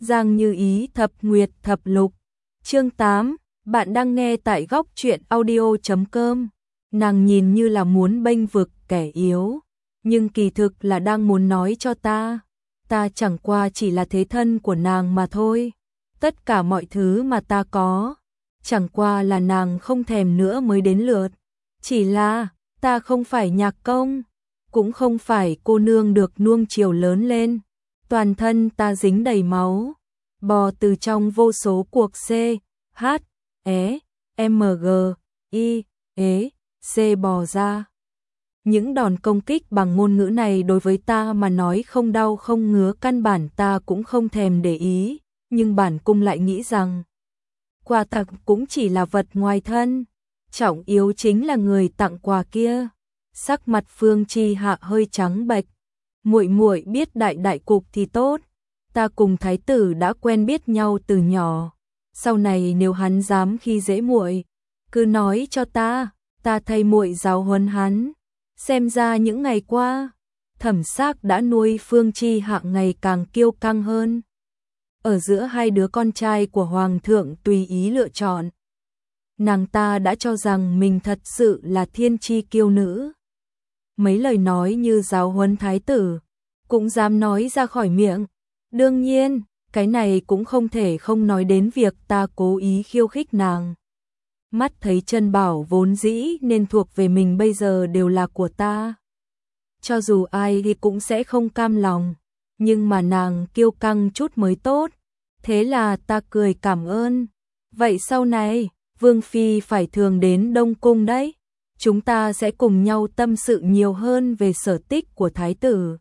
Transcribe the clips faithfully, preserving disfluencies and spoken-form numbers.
Giang Như Ý thập nguyệt thập lục. Chương tám, bạn đang nghe tại góc truyện audio chấm com. Nàng nhìn như là muốn bênh vực kẻ yếu, nhưng kỳ thực là đang muốn nói cho ta, ta chẳng qua chỉ là thế thân của nàng mà thôi. Tất cả mọi thứ mà ta có, chẳng qua là nàng không thèm nữa mới đến lượt. Chỉ là, ta không phải nhạc công, cũng không phải cô nương được nuông chiều lớn lên. Toàn thân ta dính đầy máu, bò từ trong vô số cuộc C, H, E, M, G, I, E, C bò ra. Những đòn công kích bằng ngôn ngữ này đối với ta mà nói không đau không ngứa, căn bản ta cũng không thèm để ý, nhưng bản cung lại nghĩ rằng quà tặng cũng chỉ là vật ngoài thân, trọng yếu chính là người tặng quà kia. Sắc mặt Phương Chi Hạ hơi trắng bệch. Muội muội biết đại đại cục thì tốt, ta cùng thái tử đã quen biết nhau từ nhỏ, sau này nếu hắn dám khi dễ muội, cứ nói cho ta, ta thay muội giáo huấn hắn. Xem ra những ngày qua, Thẩm Sắc đã nuôi Phương Chi Hạ ngày càng kiêu căng hơn. Ở giữa hai đứa con trai của hoàng thượng tùy ý lựa chọn, nàng ta đã cho rằng mình thật sự là thiên chi kiêu nữ. Mấy lời nói như giáo huấn thái tử cũng dám nói ra khỏi miệng. Đương nhiên, cái này cũng không thể không nói đến việc ta cố ý khiêu khích nàng. Mắt thấy chân bảo vốn dĩ nên thuộc về mình bây giờ đều là của ta, cho dù ai thì cũng sẽ không cam lòng, nhưng mà nàng kiêu căng chút mới tốt. Thế là ta cười cảm ơn. Vậy sau này, Vương Phi phải thường đến Đông Cung đấy. Chúng ta sẽ cùng nhau tâm sự nhiều hơn về sở tích của thái tử.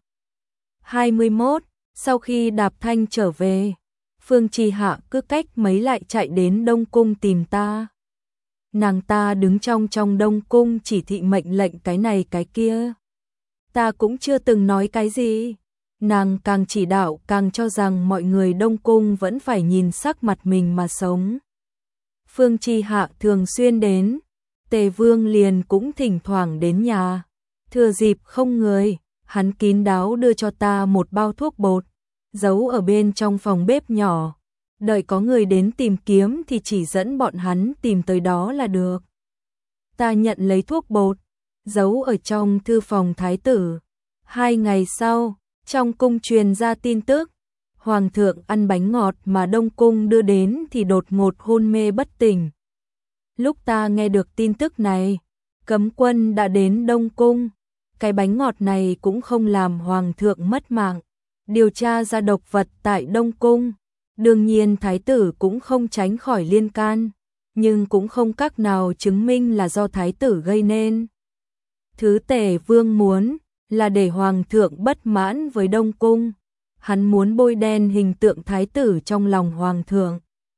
hai mươi mốt. Sau khi Đạp Thanh trở về, Phương Chi Hạ cứ cách mấy lại chạy đến Đông Cung tìm ta. Nàng ta đứng trong trong Đông Cung chỉ thị mệnh lệnh cái này cái kia. Ta cũng chưa từng nói cái gì. Nàng càng chỉ đạo càng cho rằng mọi người Đông Cung vẫn phải nhìn sắc mặt mình mà sống. Phương Chi Hạ thường xuyên đến, Tề Vương liền cũng thỉnh thoảng đến nhà. Thừa dịp không người, hắn kín đáo đưa cho ta một bao thuốc bột, giấu ở bên trong phòng bếp nhỏ. Đợi có người đến tìm kiếm thì chỉ dẫn bọn hắn tìm tới đó là được. Ta nhận lấy thuốc bột, giấu ở trong thư phòng thái tử. Hai ngày sau, trong cung truyền ra tin tức, hoàng thượng ăn bánh ngọt mà Đông Cung đưa đến thì đột ngột hôn mê bất tỉnh. Lúc ta nghe được tin tức này, cấm quân đã đến Đông Cung. Cái bánh ngọt này cũng không làm hoàng thượng mất mạng. Điều tra ra độc vật tại Đông Cung, đương nhiên thái tử cũng không tránh khỏi liên can, nhưng cũng không cách nào chứng minh là do thái tử gây nên. Thứ Tề Vương muốn là để hoàng thượng bất mãn với Đông Cung. Hắn muốn bôi đen hình tượng thái tử trong lòng hoàng thượng.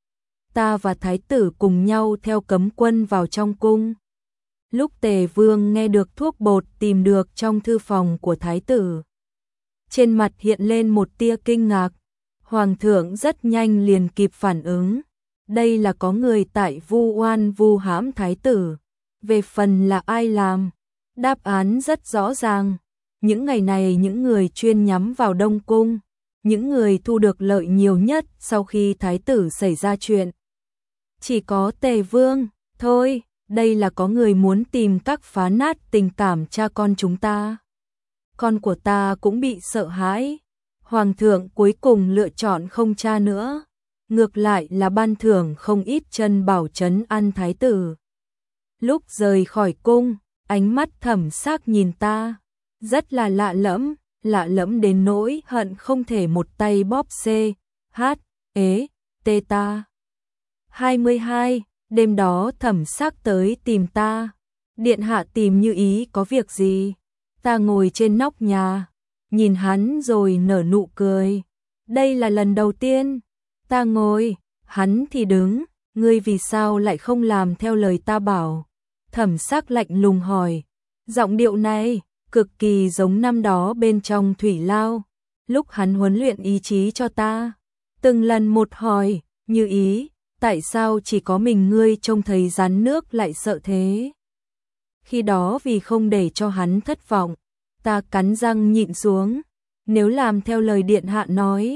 Ta và thái tử cùng nhau theo cấm quân vào trong cung. Lúc Tề Vương nghe được thuốc bột tìm được trong thư phòng của thái tử, trên mặt hiện lên một tia kinh ngạc. Hoàng thượng rất nhanh liền kịp phản ứng. Đây là có người tại vu oan vu hãm thái tử. Về phần là ai làm, đáp án rất rõ ràng. Những ngày này những người chuyên nhắm vào Đông Cung, những người thu được lợi nhiều nhất sau khi thái tử xảy ra chuyện, chỉ có Tề Vương thôi. Đây là có người muốn tìm cách phá nát tình cảm cha con chúng ta. Con của ta cũng bị sợ hãi. Hoàng thượng cuối cùng lựa chọn không tra nữa, ngược lại là ban thưởng không ít chân bảo trấn an thái tử. Lúc rời khỏi cung, ánh mắt Thẩm Sắc nhìn ta rất là lạ lẫm, lạ lẫm đến nỗi hận không thể một tay bóp C, H, E, T ta. hai mươi hai. Đêm đó Thẩm Sắc tới tìm ta. Điện hạ tìm Như Ý có việc gì? Ta ngồi trên nóc nhà, nhìn hắn rồi nở nụ cười. Đây là lần đầu tiên. Ta ngồi, hắn thì đứng. Ngươi vì sao lại không làm theo lời ta bảo? Thẩm Sắc lạnh lùng hỏi. Giọng điệu này cực kỳ giống năm đó bên trong thủy lao, lúc hắn huấn luyện ý chí cho ta. Từng lần một hỏi, Như Ý, tại sao chỉ có mình ngươi trông thấy rắn nước lại sợ thế? Khi đó vì không để cho hắn thất vọng, ta cắn răng nhịn xuống. Nếu làm theo lời điện hạ nói,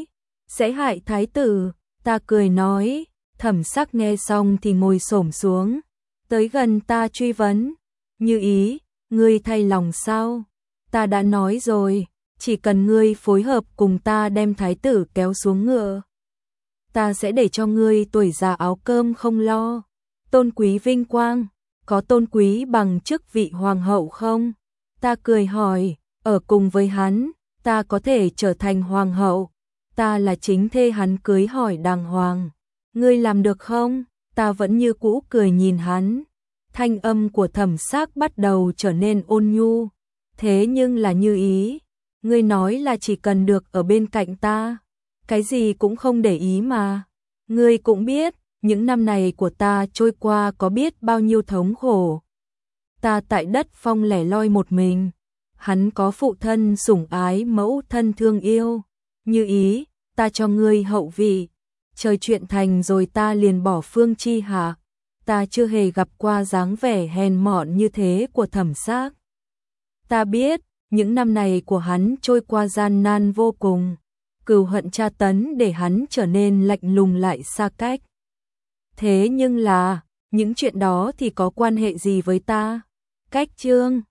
sẽ hại thái tử. Ta cười nói, Thẩm Sắc nghe xong thì ngồi xổm xuống, tới gần ta truy vấn, Như Ý, ngươi thay lòng sao? Ta đã nói rồi, chỉ cần ngươi phối hợp cùng ta đem thái tử kéo xuống ngựa, ta sẽ để cho ngươi tuổi già áo cơm không lo. Tôn quý vinh quang, có tôn quý bằng chức vị hoàng hậu không? Ta cười hỏi, ở cùng với hắn, ta có thể trở thành hoàng hậu, ta là chính thê hắn cưới hỏi đàng hoàng. Ngươi làm được không? Ta vẫn như cũ cười nhìn hắn. Thanh âm của Thẩm Sắc bắt đầu trở nên ôn nhu. Thế nhưng là Như Ý, ngươi nói là chỉ cần được ở bên cạnh ta, cái gì cũng không để ý mà. Ngươi cũng biết, những năm này của ta trôi qua có biết bao nhiêu thống khổ. Ta tại đất phong lẻ loi một mình, hắn có phụ thân sủng ái, mẫu thân thương yêu. Như Ý, ta cho ngươi hậu vị, trời chuyện thành rồi ta liền bỏ Phương Chi Hạ. Ta chưa hề gặp qua dáng vẻ hèn mọn như thế của Thẩm Sắc. Ta biết, những năm này của hắn trôi qua gian nan vô cùng, cừu hận tra tấn để hắn trở nên lạnh lùng lại xa cách. Thế nhưng là, những chuyện đó thì có quan hệ gì với ta? Cách Trương